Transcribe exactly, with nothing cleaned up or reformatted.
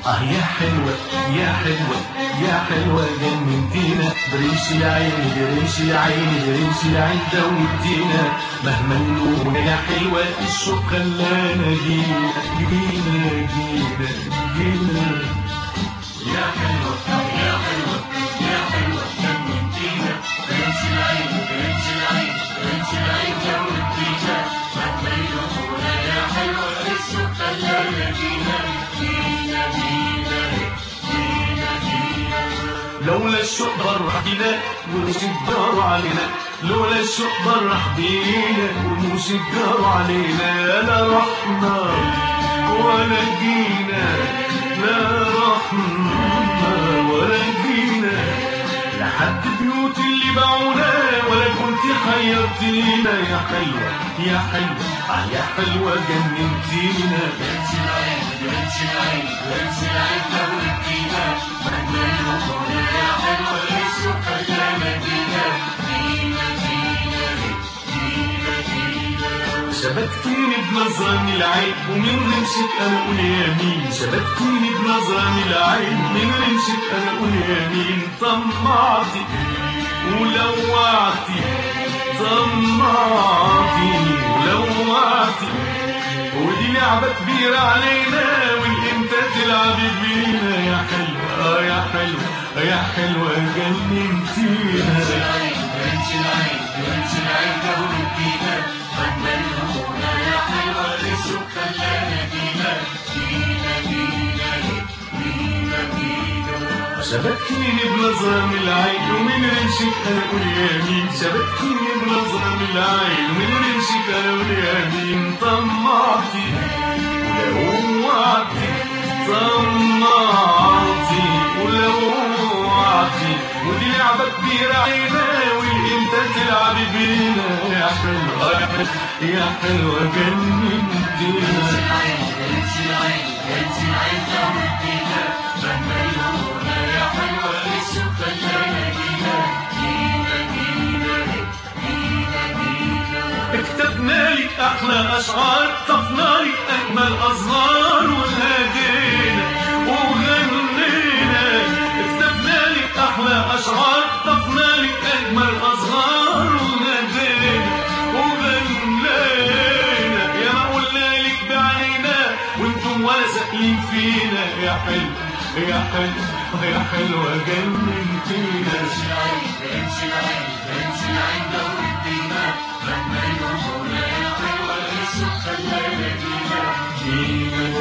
اه يا حلوة يا حلوة يا حلوة جننتينا برمش العين برمش العين برمش العين دوتينا مهما نلومنا يا حلوة الشوق خلانا جينا جينا جينا جينا يا حلوة يا حلوة يا حلوة جننتينا برمش العين برمش العين برمش العين دوتينا مهما نلومنا يا حلوة الشوق خلانا جينا جينا جينا لولا الشوق برح بينا ورموش الدار علينا لولا الشوق برح بينا ورموش الدار علينا لا رحنا ولا جينا لا رحنا ولا جينا لحد بيوت اللي باعونا ولا كنت حيرتينا يا حلوة يا حلوة اه يا حلوة جننتينا بنت العين بنت العين بنت العين دوتينا مهما يومنا يا حلوة الشوق خلانا جينا جينا جينا جينا جينا شبكتيني بنظرة من العين ومن رمشك انا اقول يمين شبكتيني بنظرة من العين من رمشك انا اقول يمين طمعتي ولوعتي طمعتي ولوعتي ودي لعبة كبيرة علينا وانت تلعب بينا يا حلوة اه يا حلوة يا حلوة جننتينا بنت العين بنت العين بنت العين دوتينا مهما نلومنا يا حلوة الشوق خلانا جينا جينا جينا جينا جينا شبكتيني بنظرة من العين ومن رمشك انا اقول يمين شبكتيني بنظرة من العين ومن رمشك انا اقول يمين طمعتي ولوعتي طمعتي ولوعتي ودي لعبة كبيرة علينا وانت تلعب بينا يا حلوة يا حلوة جننتينا بنت العين بنت العين بنت العين دوتينا مهما يلومنا يا حلوة الشوق خلانا جينا جينا جينا جينا جينا كتبنا لك احلى اشعار طفنا لك اجمل ازهار وهدينا وغنينا كتبنا لك احلى اشعار طفنا لك اجمل ازهار وهدينا وغنينا يا ما قلنا لك بعينينا وانتم ولا سائلين فينا يا حلو يا حلو يا حلوة جننتينا بنت العين بنت العين بنت العين دوتينا مهما يلومنا يا حلوة الشوق خلانا جينا جينا